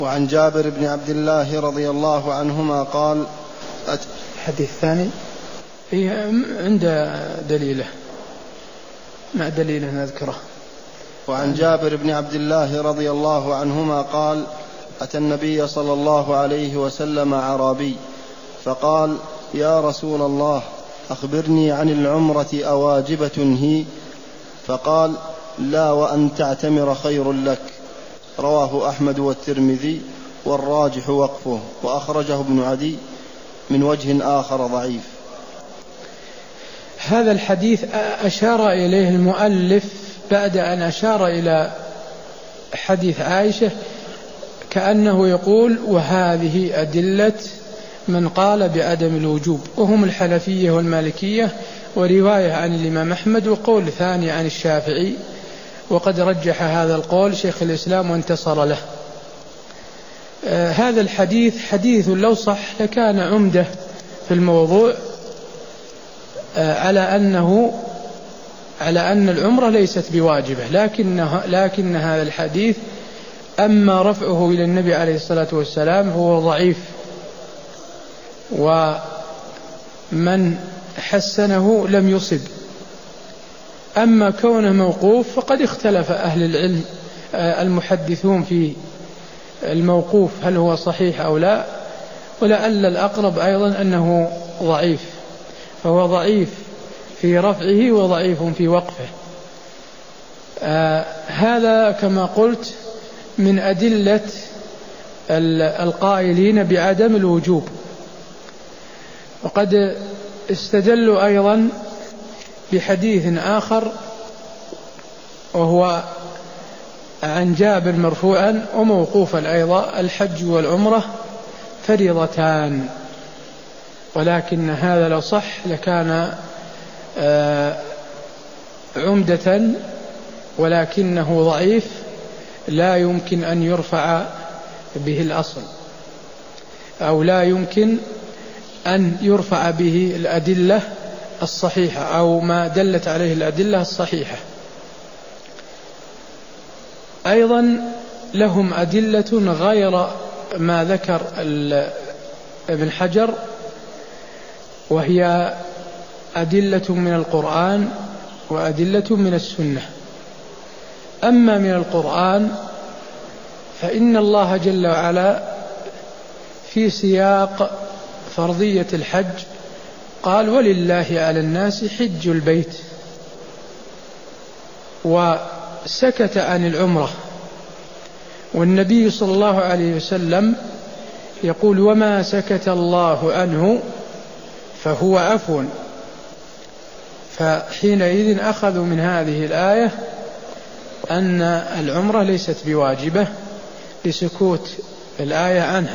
وعن جابر بن عبد الله رضي الله عنهما قال الحديث الثاني عند دليله مع دليله نذكره. وعن جابر بن عبد الله رضي الله عنهما قال أتى النبي صلى الله عليه وسلم أعرابي فقال يا رسول الله أخبرني عن العمرة أواجبة هي؟ فقال لا وأن تعتمر خير لك. رواه أحمد والترمذي والراجح وقفه، وأخرجه ابن عدي من وجه آخر ضعيف. هذا الحديث أشار إليه المؤلف بعد أن أشار إلى حديث عائشة كأنه يقول وهذه أدلة من قال بعدم الوجوب، وهم الحنفية والمالكية، ورواية عن الإمام أحمد، وقول ثاني عن الشافعي، وقد رجح هذا القول شيخ الإسلام وانتصر له. هذا الحديث حديث لو صح لكان عمدة في الموضوع على أن العمرة ليست بواجبة، لكن هذا الحديث أما رفعه إلى النبي عليه الصلاة والسلام هو ضعيف، ومن حسنه لم يصب. أما كونه موقوف فقد اختلف أهل العلم المحدثون في الموقوف هل هو صحيح أو لا، ولعل الأقرب أيضا أنه ضعيف، فهو ضعيف في رفعه وضعيف في وقفه. هذا كما قلت من أدلة القائلين بعدم الوجوب. وقد استدلوا أيضا بحديث آخر وهو عن جابر مرفوعا وموقوفا أيضا الحج والعمرة فريضتان، ولكن هذا لو صح لكان عمدة، ولكنه ضعيف لا يمكن أن يرفع به الأصل، أو لا يمكن أن يرفع به الأدلة الصحيحة أو ما دلت عليه الأدلة الصحيحة. أيضا لهم أدلة غير ما ذكر ابن حجر، وهي أدلة من القرآن وأدلة من السنة. أما من القرآن فإن الله جل وعلا في سياق فرضية الحج قال ولله على الناس حج البيت، وسكت عن العمرة، والنبي صلى الله عليه وسلم يقول وما سكت الله عنه فهو عفو. فحينئذ أخذوا من هذه الآية أن العمرة ليست بواجبة لسكوت الآية عنها.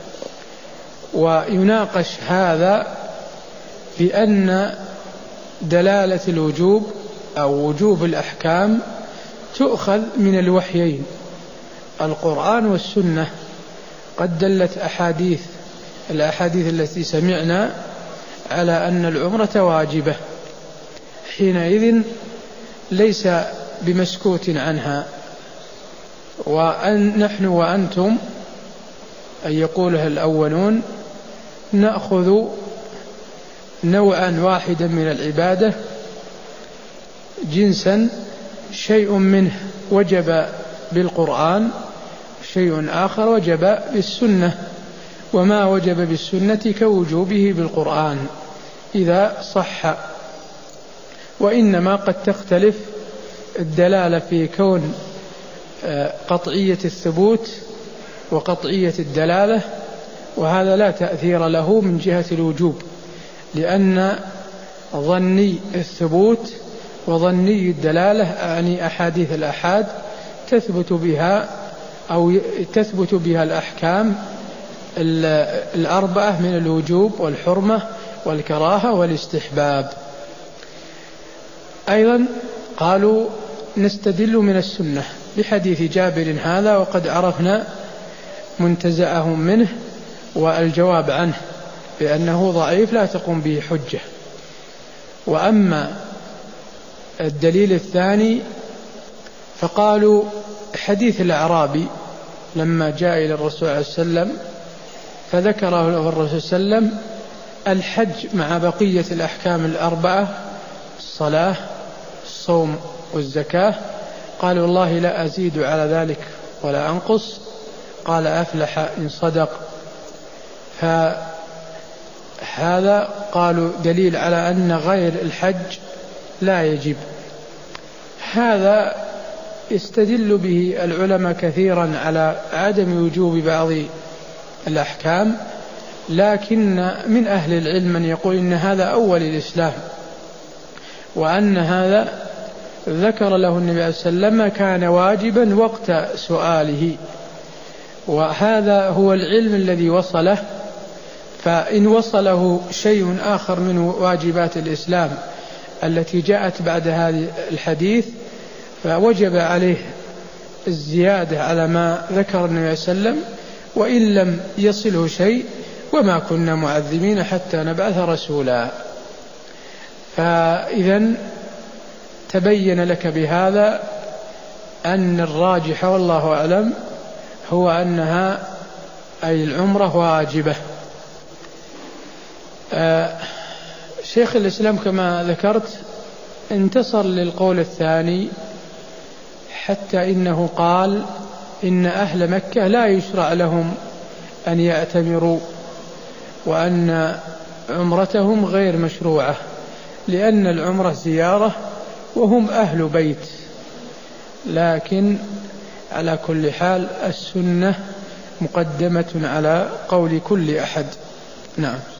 ويناقش هذا بأن دلالة الوجوب أو وجوب الأحكام تؤخذ من الوحيين القرآن والسنة. قد دلت الأحاديث التي سمعنا على أن العمرة واجبة، حينئذ ليس بمسكوت عنها. ونحن وأنتم أن يقولها الأولون نأخذ نوعا واحدا من العبادة جنسا، شيء منه وجب بالقرآن، شيء آخر وجب بالسنة، وما وجب بالسنة كوجوبه بالقرآن إذا صح. وإنما قد تختلف الدلالة في كون قطعية الثبوت وقطعية الدلالة، وهذا لا تأثير له من جهة الوجوب، لأن ظني الثبوت وظني الدلالة يعني أحاديث الأحاد تثبت بها الأحكام الأربعة من الوجوب والحرمة والكراهة والاستحباب. أيضا قالوا نستدل من السنة بحديث جابر هذا، وقد عرفنا منتزعهم منه والجواب عنه بأنه ضعيف لا تقوم به حجة. وأما الدليل الثاني فقالوا حديث الأعرابي لما جاء إلى الرسول صلى الله عليه وسلم فذكره له الرسول صلى الله عليه وسلم الحج مع بقية الأحكام الأربعة: الصلاة، الصوم، والزكاة. قال: والله لا أزيد على ذلك ولا أنقص. قال: أفلح إن صدق. فهذا قالوا دليل على أن غير الحج لا يجب. هذا يستدل به العلماء كثيرا على عدم وجوب بعض الأحكام، لكن من أهل العلم من يقول إن هذا أول الإسلام، وأن هذا ذكر له النبي صلى الله عليه وسلم كان واجبا وقت سؤاله، وهذا هو العلم الذي وصله. فإن وصله شيء آخر من واجبات الإسلام التي جاءت بعد هذا الحديث فوجب عليه الزيادة على ما ذكر النبي صلى الله عليه وسلم، وإن لم يصله شيء: وما كنا معذبين حتى نبعث رسولا. فإذا تبين لك بهذا أن الراجح والله أعلم هو أنها أي العمرة واجبة. شيخ الإسلام كما ذكرت انتصر للقول الثاني، حتى إنه قال إن أهل مكة لا يشرع لهم أن يأتمروا، وأن عمرتهم غير مشروعة، لأن العمرة زيارة وهم أهل بيت. لكن على كل حال السنة مقدمة على قول كل أحد. نعم.